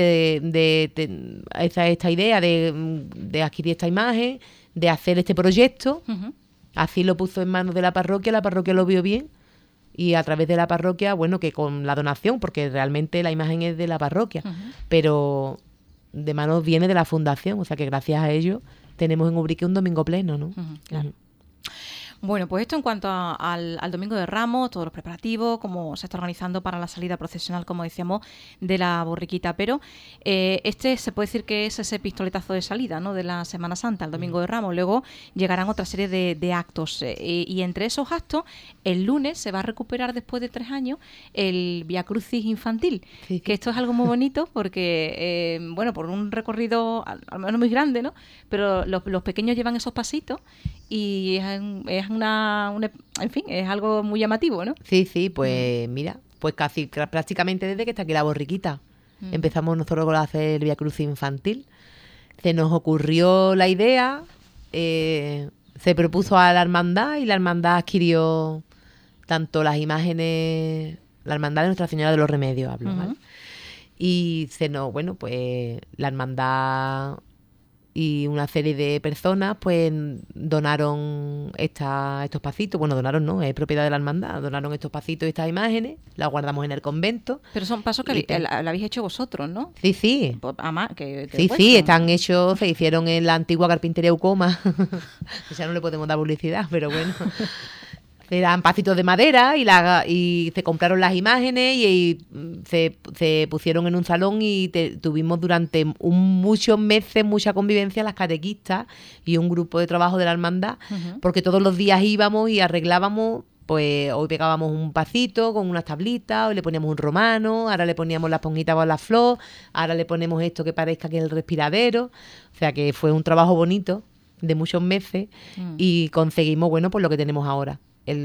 esta idea de adquirir esta imagen, de hacer este proyecto. Así lo puso en manos de la parroquia lo vio bien. Y a través de la parroquia, bueno, que con la donación, porque realmente la imagen es de la parroquia. Pero... de manos viene de la Fundación, o sea que gracias a ello tenemos en Ubrique un domingo pleno, ¿no? Claro. Bueno, pues esto en cuanto al Domingo de Ramos, todos los preparativos, cómo se está organizando para la salida procesional, como decíamos, de la borriquita. Pero este se puede decir que es ese pistoletazo de salida, ¿no?, de la Semana Santa, el Domingo de Ramos. Luego llegarán otra serie de actos. Y entre esos actos, el lunes se va a recuperar después de 3 años el Via Crucis infantil. Sí. Que esto es algo muy bonito porque, bueno, por un recorrido al menos muy grande, ¿no? Pero los pequeños llevan esos pasitos y es en fin, es algo muy llamativo, ¿no? Sí, pues mira, pues casi prácticamente desde que está aquí la borriquita. Empezamos nosotros con hacer el Via Crucis infantil. Se nos ocurrió la idea, se propuso a la hermandad y la hermandad adquirió tanto las imágenes, la hermandad de Nuestra Señora de los Remedios, hablo, ¿vale? Y bueno, pues la hermandad y una serie de personas pues donaron estos pacitos. Bueno, donaron no, es propiedad de la hermandad. Donaron estos pacitos y estas imágenes, las guardamos en el convento. Pero son pasos que la habéis hecho vosotros, ¿no? Sí. Sí, están hechos, se hicieron en la antigua carpintería Ucoma. Ya no le podemos dar publicidad, pero bueno. Eran pacitos de madera y se compraron las imágenes y se pusieron en un salón y tuvimos durante muchos meses mucha convivencia las catequistas y un grupo de trabajo de la hermandad, porque todos los días íbamos y arreglábamos. Pues hoy pegábamos un pacito con unas tablitas, hoy le poníamos un romano, ahora le poníamos la esponjita con la flor, ahora le ponemos esto que parezca que es el respiradero. O sea que fue un trabajo bonito de muchos meses y conseguimos, bueno, pues lo que tenemos ahora.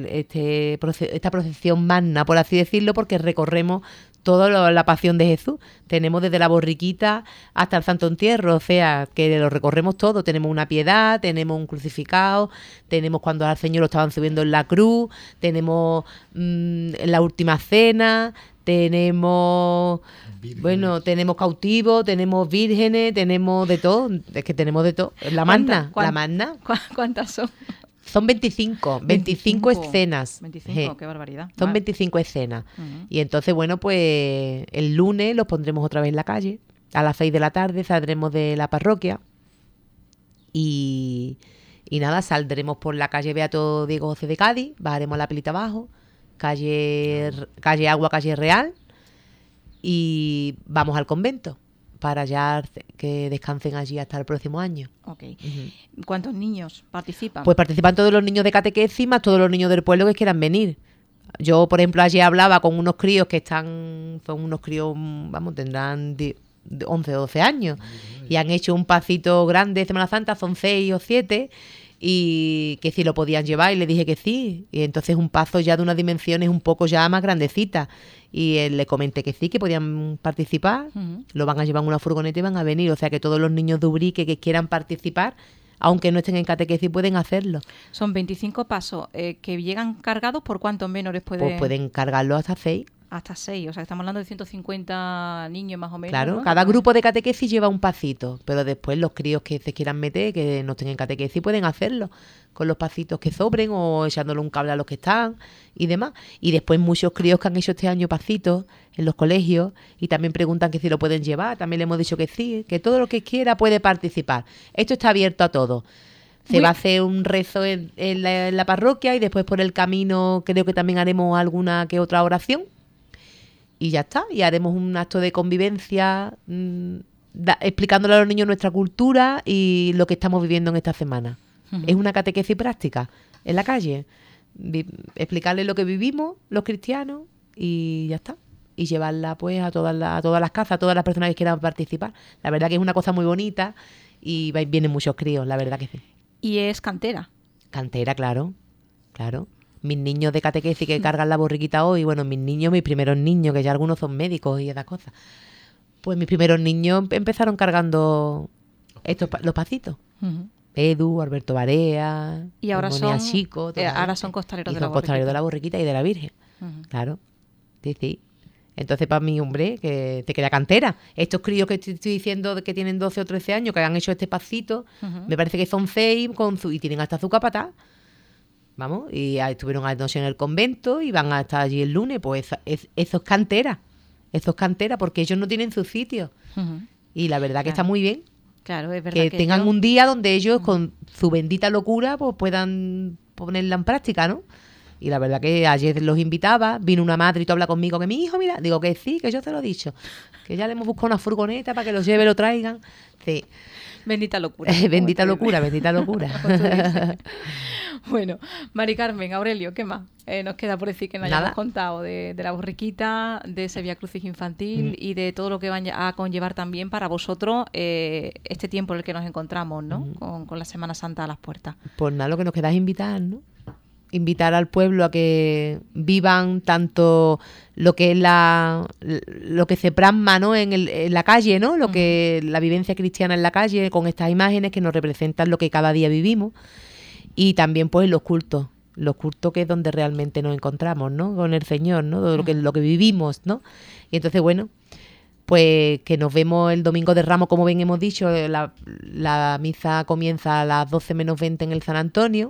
Esta procesión magna, por así decirlo, porque recorremos toda la pasión de Jesús. Tenemos desde la borriquita hasta el Santo Entierro, o sea, que lo recorremos todo. Tenemos una piedad, tenemos un crucificado, tenemos cuando al Señor lo estaban subiendo en la cruz, tenemos la última cena, tenemos vírgenes. Bueno, tenemos cautivos, tenemos vírgenes, tenemos de todo. Es que tenemos de todo. La magna. ¿Cuántas son? Son 25 escenas. 25, qué barbaridad. Son 25 escenas. Y entonces, bueno, pues el lunes los pondremos otra vez en la calle. A las 6 de la tarde saldremos de la parroquia. Y nada, saldremos por la calle Beato Diego José de Cádiz, bajaremos a la Pelita abajo, calle Agua, calle Real, y vamos al convento para ya que descansen allí hasta el próximo año. Ok. ¿Cuántos niños participan? Pues participan todos los niños de catequesis más todos los niños del pueblo que quieran venir. Yo, por ejemplo, ayer hablaba con unos críos que son unos críos, vamos, tendrán 11 o 12 años y han hecho un pasito grande de Semana Santa, son 6 o 7 y que si lo podían llevar, y le dije que sí. Y entonces un pazo ya de unas dimensiones un poco ya más grandecita. Y le comenté que sí, que podían participar. Lo van a llevar en una furgoneta y van a venir. O sea que todos los niños de Ubrique que quieran participar, aunque no estén en catequesis, pueden hacerlo. Son 25 pasos que llegan cargados. ¿Por cuántos menores pueden? Pues pueden cargarlo hasta 6. Hasta 6, o sea, estamos hablando de 150 niños más o menos. Claro, ¿no? cada grupo de catequesis lleva un pasito, pero después los críos que se quieran meter, que no estén en catequesis, pueden hacerlo con los pasitos que sobren o echándole un cable a los que están y demás. Y después muchos críos que han hecho este año pasitos en los colegios y también preguntan que si lo pueden llevar, también le hemos dicho que sí, que todo lo que quiera puede participar. Esto está abierto a todos. Se va a hacer un rezo en la parroquia y después por el camino creo que también haremos alguna que otra oración. Y ya está, y haremos un acto de convivencia explicándole a los niños nuestra cultura y lo que estamos viviendo en esta semana. Es una catequesis práctica en la calle. Explicarles lo que vivimos los cristianos y ya está. Y llevarla pues a todas las casas, a todas las personas que quieran participar. La verdad que es una cosa muy bonita y vienen muchos críos, la verdad que sí. Y es cantera. Cantera, claro, claro. Mis niños de catequesis que cargan la borriquita hoy, bueno, mis primeros niños, que ya algunos son médicos y esas cosas. Pues mis primeros niños empezaron cargando los pasitos. Edu, Alberto Barea, y ahora son Chico, ahora son costaleros de la borriquita. Son costaleros de la borriquita y de la Virgen. Claro, sí. Entonces, para mí, hombre, que te queda cantera. Estos críos que te estoy diciendo que tienen 12 o 13 años, que han hecho este pasito, me parece que son 6 y tienen hasta su capataz. Vamos, y estuvieron anoche en el convento y van a estar allí el lunes. Pues eso es cantera. Eso es cantera porque ellos no tienen su sitio. Y la verdad que está muy bien. Claro, es verdad. Que tengan un día donde ellos, con su bendita locura, pues puedan ponerla en práctica, ¿no? Y la verdad que ayer los invitaba, vino una madre y tú habla conmigo que mi hijo, mira, digo que sí, que yo te lo he dicho. Que ya le hemos buscado una furgoneta para que los lleve, lo traigan. Sí. Bendita locura. Bendita locura. Bueno, Mari Carmen, Aurelio, ¿qué más? Nos queda por decir que nos hayamos contado de la borriquita, de ese Vía Crucis infantil y de todo lo que van a conllevar también para vosotros este tiempo en el que nos encontramos, ¿no? Con la Semana Santa a las puertas. Pues nada, lo que nos queda es invitar, ¿no? Invitar al pueblo a que vivan tanto lo que es lo que se plasma, ¿no? en la calle, ¿no? Lo que la vivencia cristiana en la calle, con estas imágenes que nos representan lo que cada día vivimos, y también pues los cultos que es donde realmente nos encontramos, ¿no? Con el Señor, ¿no? Lo que vivimos, ¿no? Y entonces, bueno, pues que nos vemos el Domingo de Ramos, como bien hemos dicho, la misa comienza a las 12 menos 20 en el San Antonio.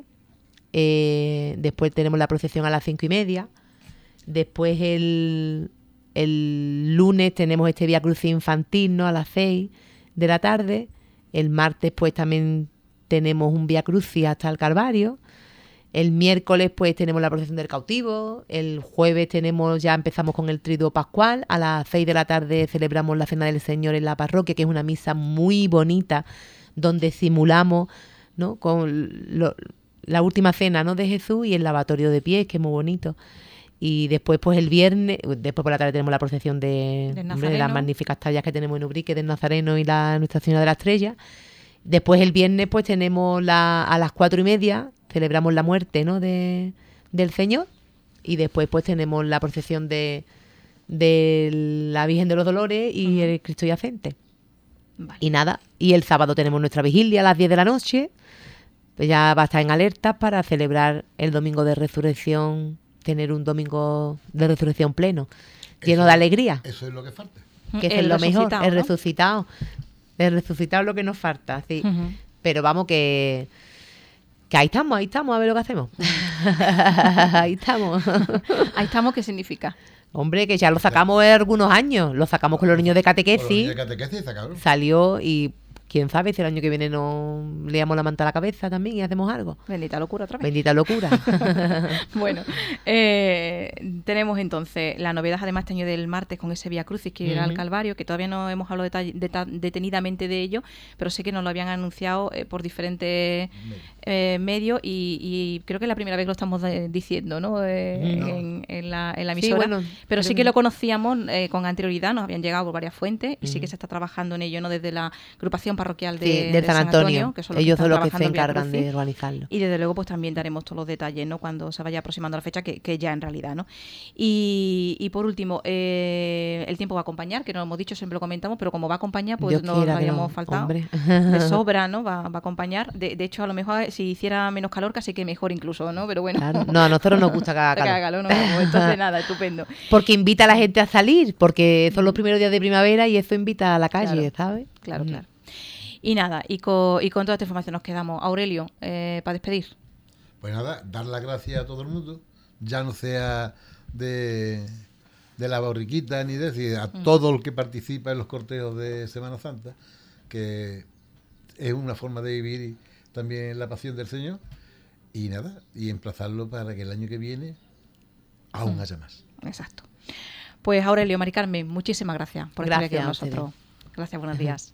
Después tenemos la procesión a las 5:30. Después el lunes tenemos este Vía Crucis infantil, ¿no? A las 6 de la tarde. El martes pues también tenemos un Vía Crucis hasta el Calvario. El miércoles pues tenemos la procesión del cautivo. El jueves empezamos con el Triduo Pascual. A las 6 de la tarde celebramos la Cena del Señor en la parroquia, que es una misa muy bonita donde simulamos, ¿no? Con la última cena, ¿no? De Jesús y el lavatorio de pies, que es muy bonito. Y después, pues el viernes, después por la tarde tenemos la procesión de las magníficas tallas que tenemos en Ubrique, del Nazareno y la Nuestra Señora de la Estrella. Después el viernes, pues tenemos a las 4:30, celebramos la muerte, ¿no? del Señor. Y después, pues tenemos la procesión de la Virgen de los Dolores y el Cristo Yacente. Vale. Y nada, y el sábado tenemos nuestra vigilia a las 10 de la noche. Pues ya va a estar en alertas para celebrar el domingo de resurrección, tener un domingo de resurrección pleno, lleno de alegría. Eso es lo que falta. Que es lo mejor, el resucitado. El resucitado es lo que nos falta, sí. Pero vamos que ahí estamos, a ver lo que hacemos. Ahí estamos. Ahí estamos, ¿qué significa? Hombre, que ya lo sacamos algunos años, lo sacamos con los niños de catequesis. Con los niños de catequesis sacaron. Salió y quién sabe si el año que viene nos liamos la manta a la cabeza también y hacemos algo. Bendita locura otra vez. Bendita locura. Bueno, tenemos entonces la novedad además este año del martes con ese Vía Crucis que irá al Calvario, que todavía no hemos hablado detenidamente de ello, pero sé que nos lo habían anunciado por diferentes medios y creo que es la primera vez que lo estamos diciendo, ¿no? En la emisora. Sí, bueno, pero sí que lo conocíamos con anterioridad, nos habían llegado por varias fuentes y sí que se está trabajando en ello, ¿no? Desde la agrupación parroquial del San Antonio. que son los ellos que son los que trabajando se el Vía encargan Crucis. de organizarlo. Y desde luego pues también daremos todos los detalles, ¿no? Cuando se vaya aproximando la fecha, que ya en realidad, ¿no? Y por último, el tiempo va a acompañar, que no lo hemos dicho, siempre lo comentamos, pero como va a acompañar, pues Dios no quiera nos que no, hayamos faltado. hombre. De sobra, ¿no? Va a acompañar. De hecho, a lo mejor si hiciera menos calor, casi que mejor incluso, ¿no? Pero bueno. Claro. No, a nosotros nos gusta que haga Que haga calor. calor, no vamos. Entonces nada, estupendo. Porque invita a la gente a salir, porque son los primeros días de primavera y eso invita a la calle, Claro. ¿sabes? Claro, claro. Y nada, y con toda esta información nos quedamos. Aurelio, para despedir. Pues nada, dar las gracias a todo el mundo, ya no sea de la borriquita ni de decir, a todo el que participa en los cortejos de Semana Santa, que es una forma de vivir también la pasión del Señor, y nada, y emplazarlo para que el año que viene aún haya más. Exacto. Pues Aurelio, Mari Carmen, muchísimas gracias por estar aquí con Gracias a nosotros. Gracias, buenos días.